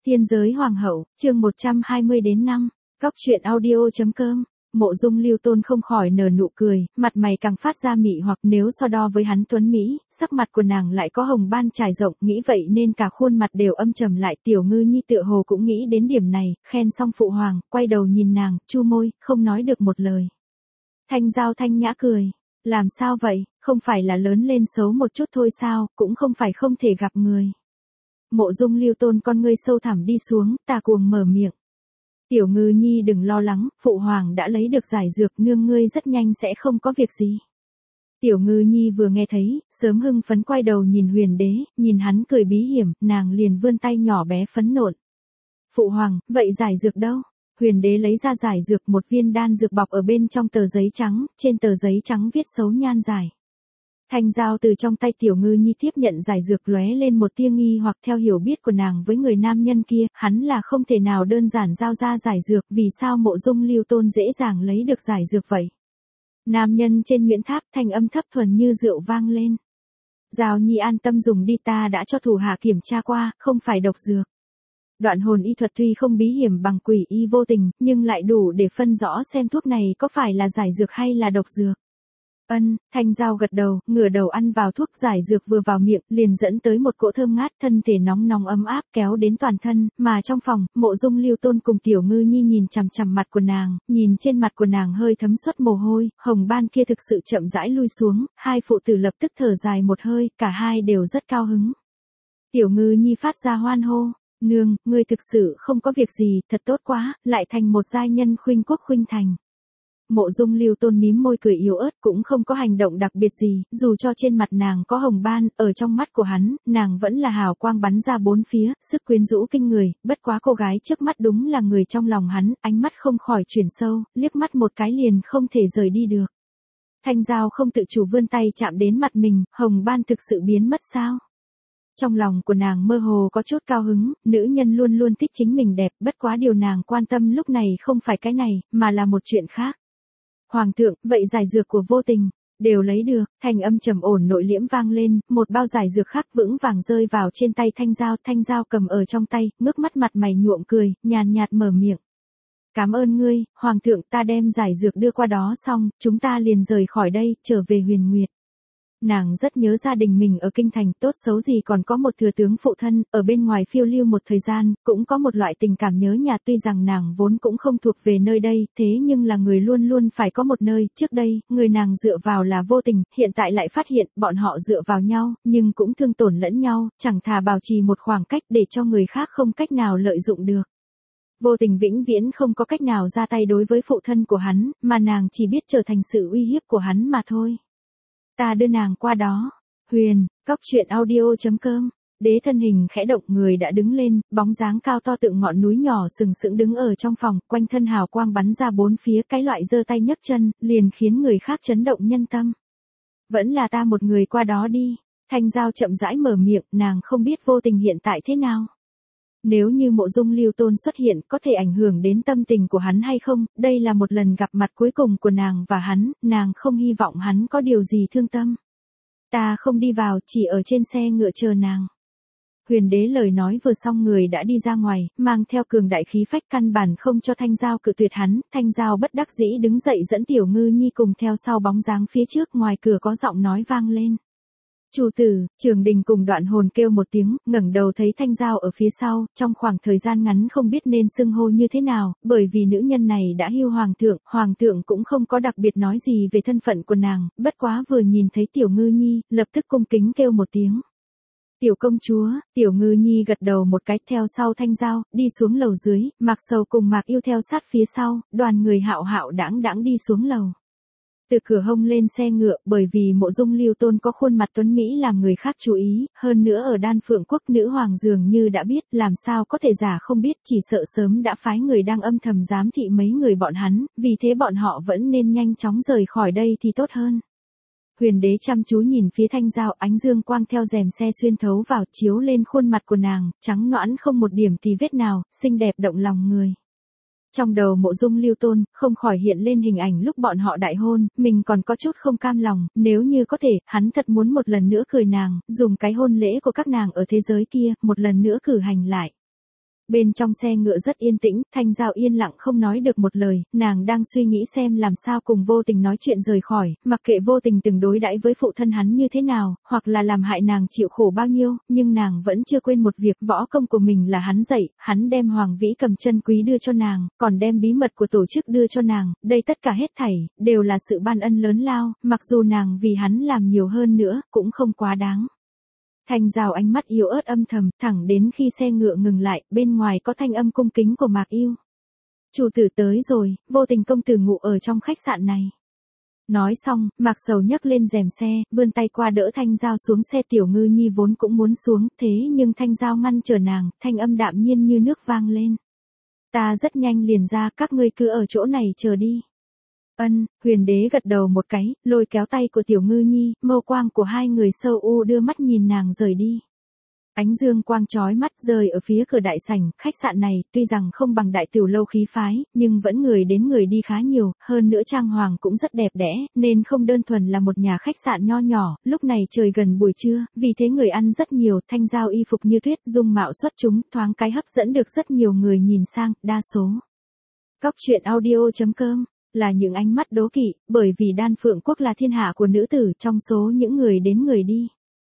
Tiên giới hoàng hậu, chương 120 đến 5, Góc truyện audio.com. Mộ Dung Lưu Tôn không khỏi nở nụ cười, mặt mày càng phát ra mị hoặc nếu so đo với hắn tuấn Mỹ, sắc mặt của nàng lại có hồng ban trải rộng, nghĩ vậy nên cả khuôn mặt đều âm trầm lại. Tiểu Ngư Nhi tựa hồ cũng nghĩ đến điểm này, khen xong phụ hoàng, quay đầu nhìn nàng, chu môi, không nói được một lời. Thanh Giao thanh nhã cười, làm sao vậy, không phải là lớn lên xấu một chút thôi sao, cũng không phải không thể gặp người. Mộ Dung Lưu Tôn con ngươi sâu thẳm đi xuống, tà cuồng mở miệng. Tiểu Ngư Nhi đừng lo lắng, phụ hoàng đã lấy được giải dược, nương ngươi rất nhanh sẽ không có việc gì. Tiểu Ngư Nhi vừa nghe thấy, sớm hưng phấn quay đầu nhìn Huyền Đế, nhìn hắn cười bí hiểm, nàng liền vươn tay nhỏ bé phấn nộn. Phụ hoàng, vậy giải dược đâu? Huyền Đế lấy ra giải dược, một viên đan dược bọc ở bên trong tờ giấy trắng, trên tờ giấy trắng viết xấu nhan giải. Thanh Giao từ trong tay Tiểu Ngư Nhi tiếp nhận giải dược, lóe lên một tia nghi hoặc. Theo hiểu biết của nàng với người nam nhân kia, hắn là không thể nào đơn giản giao ra giải dược, vì sao Mộ Dung Lưu Tôn dễ dàng lấy được giải dược vậy? Nam nhân trên Nguyễn Tháp, thanh âm thấp thuần như rượu vang lên. Giao Nhi an tâm dùng đi, ta đã cho thủ hạ kiểm tra qua, không phải độc dược. Đoạn hồn y thuật tuy không bí hiểm bằng quỷ y vô tình, nhưng lại đủ để phân rõ xem thuốc này có phải là giải dược hay là độc dược. Thanh Giao gật đầu, ngửa đầu ăn vào thuốc. Giải dược vừa vào miệng, liền dẫn tới một cỗ thơm ngát, thân thể nóng nóng ấm áp kéo đến toàn thân, mà trong phòng, Mộ Dung Lưu Tôn cùng Tiểu Ngư Nhi nhìn chằm chằm mặt của nàng, nhìn trên mặt của nàng hơi thấm suất mồ hôi, hồng ban kia thực sự chậm rãi lui xuống, hai phụ tử lập tức thở dài một hơi, cả hai đều rất cao hứng. Tiểu Ngư Nhi phát ra hoan hô, nương, ngươi thực sự không có việc gì, thật tốt quá, lại thành một giai nhân khuynh quốc khuynh thành. Mộ Dung Lưu Tôn mím môi cười yếu ớt, cũng không có hành động đặc biệt gì, dù cho trên mặt nàng có hồng ban, ở trong mắt của hắn, nàng vẫn là hào quang bắn ra bốn phía, sức quyến rũ kinh người, bất quá cô gái trước mắt đúng là người trong lòng hắn, ánh mắt không khỏi chuyển sâu, liếc mắt một cái liền không thể rời đi được. Thanh Giao không tự chủ vươn tay chạm đến mặt mình, hồng ban thực sự biến mất sao? Trong lòng của nàng mơ hồ có chút cao hứng, nữ nhân luôn luôn thích chính mình đẹp, bất quá điều nàng quan tâm lúc này không phải cái này, mà là một chuyện khác. Hoàng thượng, vậy giải dược của vô tình, đều lấy được. Thanh âm trầm ổn nội liễm vang lên, một bao giải dược khác vững vàng rơi vào trên tay Thanh Giao cầm ở trong tay, ngước mắt mặt mày nhuộm cười, nhàn nhạt mở miệng. Cảm ơn ngươi, Hoàng thượng, ta đem giải dược đưa qua đó xong, chúng ta liền rời khỏi đây, trở về Huyền Nguyệt. Nàng rất nhớ gia đình mình ở kinh thành, tốt xấu gì còn có một thừa tướng phụ thân, ở bên ngoài phiêu lưu một thời gian, cũng có một loại tình cảm nhớ nhà. Tuy rằng nàng vốn cũng không thuộc về nơi đây, thế nhưng là người luôn luôn phải có một nơi. Trước đây, người nàng dựa vào là vô tình, hiện tại lại phát hiện, bọn họ dựa vào nhau, nhưng cũng thương tổn lẫn nhau, chẳng thà bảo trì một khoảng cách để cho người khác không cách nào lợi dụng được. Vô tình vĩnh viễn không có cách nào ra tay đối với phụ thân của hắn, mà nàng chỉ biết trở thành sự uy hiếp của hắn mà thôi. Ta đưa nàng qua đó. Huyền, Góc truyện audio.com. Đế thân hình khẽ động, người đã đứng lên, bóng dáng cao to tượng ngọn núi nhỏ sừng sững đứng ở trong phòng, quanh thân hào quang bắn ra bốn phía, cái loại giơ tay nhấc chân, liền khiến người khác chấn động nhân tâm. Vẫn là ta một người qua đó đi. Thanh Giao chậm rãi mở miệng, nàng không biết vô tình hiện tại thế nào. Nếu như Mộ Dung Lưu Tôn xuất hiện, có thể ảnh hưởng đến tâm tình của hắn hay không? Đây là một lần gặp mặt cuối cùng của nàng và hắn, nàng không hy vọng hắn có điều gì thương tâm. Ta không đi vào, chỉ ở trên xe ngựa chờ nàng. Huyền Đế lời nói vừa xong, người đã đi ra ngoài, mang theo cường đại khí phách, căn bản không cho Thanh Giao cự tuyệt hắn. Thanh Giao bất đắc dĩ đứng dậy dẫn Tiểu Ngư Nhi cùng theo sau bóng dáng phía trước. Ngoài cửa có giọng nói vang lên. Chủ tử, Trường Đình cùng Đoạn Hồn kêu một tiếng, ngẩng đầu thấy Thanh Giao ở phía sau, trong khoảng thời gian ngắn không biết nên xưng hô như thế nào, bởi vì nữ nhân này đã hiu hoàng thượng cũng không có đặc biệt nói gì về thân phận của nàng, bất quá vừa nhìn thấy Tiểu Ngư Nhi, lập tức cung kính kêu một tiếng. Tiểu công chúa. Tiểu Ngư Nhi gật đầu một cái, theo sau Thanh Giao, đi xuống lầu dưới, Mạc Sầu cùng Mạc Yêu theo sát phía sau, đoàn người hạo hạo đãng đãng đi xuống lầu. Từ cửa hông lên xe ngựa, bởi vì Mộ Dung Lưu Tôn có khuôn mặt tuấn Mỹ làm người khác chú ý, hơn nữa ở Đan Phượng Quốc nữ hoàng dường như đã biết, làm sao có thể giả không biết, chỉ sợ sớm đã phái người đang âm thầm giám thị mấy người bọn hắn, vì thế bọn họ vẫn nên nhanh chóng rời khỏi đây thì tốt hơn. Huyền Đế chăm chú nhìn phía Thanh Giao, ánh dương quang theo rèm xe xuyên thấu vào, chiếu lên khuôn mặt của nàng, trắng nõn không một điểm tì vết nào, xinh đẹp động lòng người. Trong đầu Mộ Dung Lưu Tôn, không khỏi hiện lên hình ảnh lúc bọn họ đại hôn, mình còn có chút không cam lòng, nếu như có thể, hắn thật muốn một lần nữa cười nàng, dùng cái hôn lễ của các nàng ở thế giới kia, một lần nữa cử hành lại. Bên trong xe ngựa rất yên tĩnh, Thanh Giao yên lặng không nói được một lời, nàng đang suy nghĩ xem làm sao cùng Vô Tình nói chuyện rời khỏi, mặc kệ Vô Tình từng đối đãi với phụ thân hắn như thế nào, hoặc là làm hại nàng chịu khổ bao nhiêu, nhưng nàng vẫn chưa quên một việc, võ công của mình là hắn dạy, hắn đem Hoàng Vĩ Cầm chân quý đưa cho nàng, còn đem bí mật của tổ chức đưa cho nàng, đây tất cả hết thảy, đều là sự ban ân lớn lao, mặc dù nàng vì hắn làm nhiều hơn nữa, cũng không quá đáng. Thanh Giao ánh mắt yếu ớt âm thầm, thẳng đến khi xe ngựa ngừng lại, bên ngoài có thanh âm cung kính của Mạc Yêu. Chủ tử tới rồi, Vô Tình công tử ngủ ở trong khách sạn này. Nói xong, Mạc Sầu nhấc lên rèm xe, vươn tay qua đỡ Thanh Giao xuống xe. Tiểu Ngư Nhi vốn cũng muốn xuống, thế nhưng Thanh Giao ngăn trở nàng, thanh âm đạm nhiên như nước vang lên. Ta rất nhanh liền ra, các ngươi cứ ở chỗ này chờ đi. Ân, Huyền Đế gật đầu một cái, lôi kéo tay của Tiểu Ngư Nhi, mâu quang của hai người sâu u đưa mắt nhìn nàng rời đi. Ánh dương quang chói mắt rơi ở phía cửa đại sảnh, khách sạn này tuy rằng không bằng đại tiểu lâu khí phái, nhưng vẫn người đến người đi khá nhiều, hơn nữa trang hoàng cũng rất đẹp đẽ, nên không đơn thuần là một nhà khách sạn nho nhỏ. Lúc này trời gần buổi trưa, vì thế người ăn rất nhiều, Thanh Giao y phục như tuyết, dung mạo xuất chúng, thoáng cái hấp dẫn được rất nhiều người nhìn sang, đa số. Cóc truyện audio.com là những ánh mắt đố kỵ, bởi vì Đan Phượng Quốc là thiên hạ của nữ tử, trong số những người đến người đi.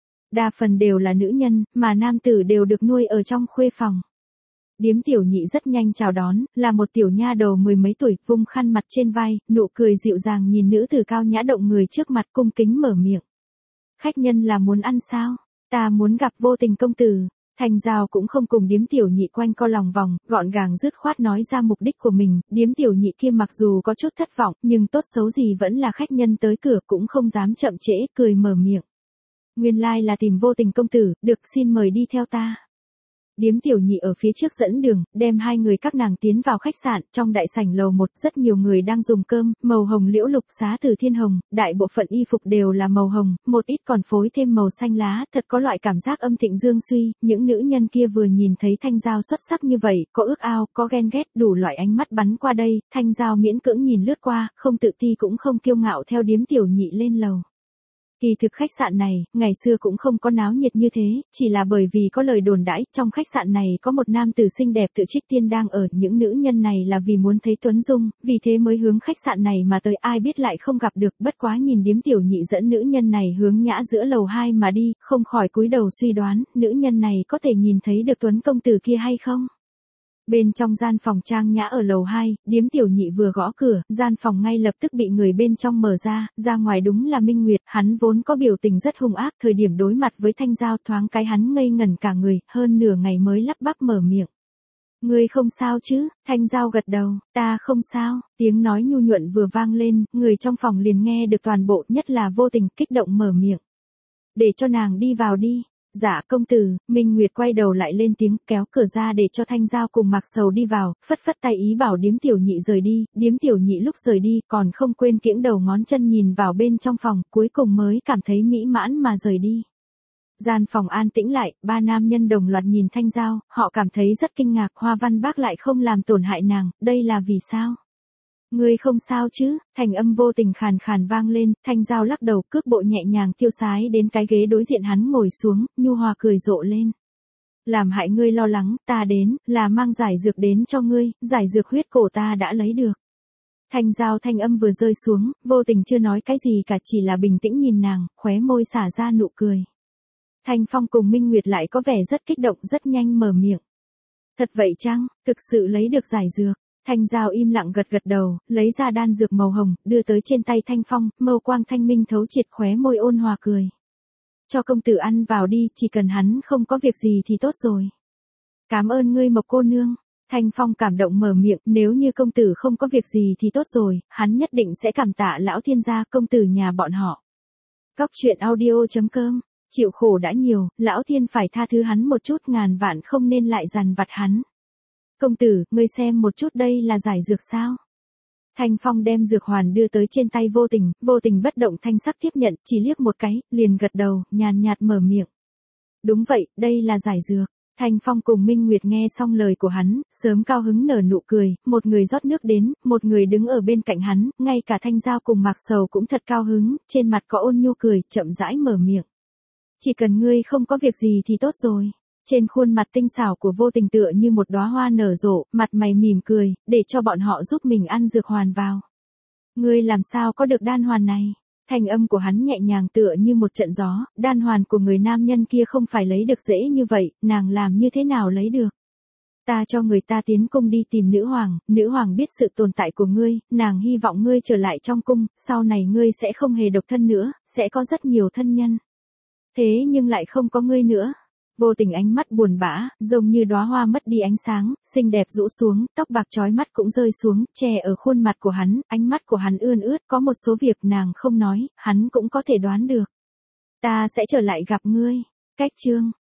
Đa phần đều là nữ nhân, mà nam tử đều được nuôi ở trong khuê phòng. Điếm Tiểu Nhị rất nhanh chào đón, là một tiểu nha đầu mười mấy tuổi, vung khăn mặt trên vai, nụ cười dịu dàng nhìn nữ tử cao nhã động người trước mặt, cung kính mở miệng. Khách nhân là muốn ăn sao? Ta muốn gặp Vô Tình công tử. Thanh Giao cũng không cùng Điếm Tiểu Nhị quanh co lòng vòng, gọn gàng dứt khoát nói ra mục đích của mình. Điếm Tiểu Nhị kia mặc dù có chút thất vọng, nhưng tốt xấu gì vẫn là khách nhân tới cửa, cũng không dám chậm trễ, cười mở miệng. Nguyên lai là tìm Vô Tình công tử, được, xin mời đi theo ta. Điếm Tiểu Nhị ở phía trước dẫn đường, đem hai người các nàng tiến vào khách sạn. Trong đại sảnh lầu 1, rất nhiều người đang dùng cơm, màu hồng liễu lục xá từ thiên hồng, đại bộ phận y phục đều là màu hồng, một ít còn phối thêm màu xanh lá, thật có loại cảm giác âm thịnh dương suy. Những nữ nhân kia vừa nhìn thấy Thanh Giao xuất sắc như vậy, có ước ao, có ghen ghét, đủ loại ánh mắt bắn qua đây. Thanh Giao miễn cưỡng nhìn lướt qua, không tự ti cũng không kiêu ngạo theo Điếm Tiểu Nhị lên lầu. Kỳ thực khách sạn này, ngày xưa cũng không có náo nhiệt như thế, chỉ là bởi vì có lời đồn đãi, trong khách sạn này có một nam tử xinh đẹp tự trích tiên đang ở, những nữ nhân này là vì muốn thấy Tuấn Dung, vì thế mới hướng khách sạn này mà tới, ai biết lại không gặp được, bất quá nhìn Điếm Tiểu Nhị dẫn nữ nhân này hướng nhã giữa lầu 2 mà đi, không khỏi cúi đầu suy đoán, nữ nhân này có thể nhìn thấy được Tuấn công tử kia hay không? Bên trong gian phòng trang nhã ở lầu 2, Điếm Tiểu Nhị vừa gõ cửa, gian phòng ngay lập tức bị người bên trong mở ra ngoài đúng là Minh Nguyệt, hắn vốn có biểu tình rất hung ác, thời điểm đối mặt với Thanh Giao thoáng cái hắn ngây ngẩn cả người, hơn nửa ngày mới lắp bắp mở miệng. Ngươi không sao chứ? Thanh Giao gật đầu, ta không sao, tiếng nói nhu nhuận vừa vang lên, người trong phòng liền nghe được toàn bộ, nhất là Vô Tình, kích động mở miệng. Để cho nàng đi vào đi. Dạ công tử. Minh Nguyệt quay đầu lại lên tiếng, kéo cửa ra để cho Thanh Giao cùng Mạc Sầu đi vào, phất phất tay ý bảo Điếm Tiểu Nhị rời đi. Điếm Tiểu Nhị lúc rời đi còn không quên kiễng đầu ngón chân nhìn vào bên trong phòng, cuối cùng mới cảm thấy mỹ mãn mà rời đi. Gian phòng an tĩnh lại, ba nam nhân đồng loạt nhìn Thanh Giao, họ cảm thấy rất kinh ngạc, Hoa Văn Bác lại không làm tổn hại nàng, đây là vì sao? Ngươi không sao chứ? Thành âm Vô Tình khàn khàn vang lên, Thanh Giao lắc đầu, cước bộ nhẹ nhàng tiêu sái đến cái ghế đối diện hắn ngồi xuống, nhu hòa cười rộ lên. Làm hại ngươi lo lắng, ta đến, là mang giải dược đến cho ngươi, giải dược huyết cổ ta đã lấy được. Thanh Giao thanh âm vừa rơi xuống, Vô Tình chưa nói cái gì cả, chỉ là bình tĩnh nhìn nàng, khóe môi xả ra nụ cười. Thanh Phong cùng Minh Nguyệt lại có vẻ rất kích động, rất nhanh mở miệng. Thật vậy chăng, thực sự lấy được giải dược? Thanh Giao im lặng gật gật đầu, lấy ra đan dược màu hồng, đưa tới trên tay Thanh Phong, mâu quang thanh minh thấu triệt, khóe môi ôn hòa cười. Cho công tử ăn vào đi, chỉ cần hắn không có việc gì thì tốt rồi. Cảm ơn ngươi Mộc cô nương. Thanh Phong cảm động mở miệng, nếu như công tử không có việc gì thì tốt rồi, hắn nhất định sẽ cảm tạ lão thiên gia công tử nhà bọn họ. Cóc truyện audio.com, chịu khổ đã nhiều, lão thiên phải tha thứ hắn một chút, ngàn vạn không nên lại dằn vặt hắn. Công tử, ngươi xem một chút, đây là giải dược sao? Thanh Phong đem dược hoàn đưa tới trên tay Vô Tình, Vô Tình bất động thanh sắc tiếp nhận, chỉ liếc một cái, liền gật đầu, nhàn nhạt mở miệng. Đúng vậy, đây là giải dược. Thanh Phong cùng Minh Nguyệt nghe xong lời của hắn, sớm cao hứng nở nụ cười, một người rót nước đến, một người đứng ở bên cạnh hắn, ngay cả Thanh Giao cùng Mạc Sầu cũng thật cao hứng, trên mặt có ôn nhu cười, chậm rãi mở miệng. Chỉ cần ngươi không có việc gì thì tốt rồi. Trên khuôn mặt tinh xảo của Vô Tình tựa như một đóa hoa nở rộ, mặt mày mỉm cười, để cho bọn họ giúp mình ăn dược hoàn vào. Ngươi làm sao có được đan hoàn này? Thanh âm của hắn nhẹ nhàng tựa như một trận gió, đan hoàn của người nam nhân kia không phải lấy được dễ như vậy, nàng làm như thế nào lấy được? Ta cho người ta tiến cung đi tìm nữ hoàng biết sự tồn tại của ngươi, nàng hy vọng ngươi trở lại trong cung, sau này ngươi sẽ không hề độc thân nữa, sẽ có rất nhiều thân nhân. Thế nhưng lại không có ngươi nữa. Vô Tình ánh mắt buồn bã, giống như đóa hoa mất đi ánh sáng, xinh đẹp rũ xuống, tóc bạc chói mắt cũng rơi xuống, che ở khuôn mặt của hắn, ánh mắt của hắn ươn ướt, có một số việc nàng không nói, hắn cũng có thể đoán được. Ta sẽ trở lại gặp ngươi. Cách chương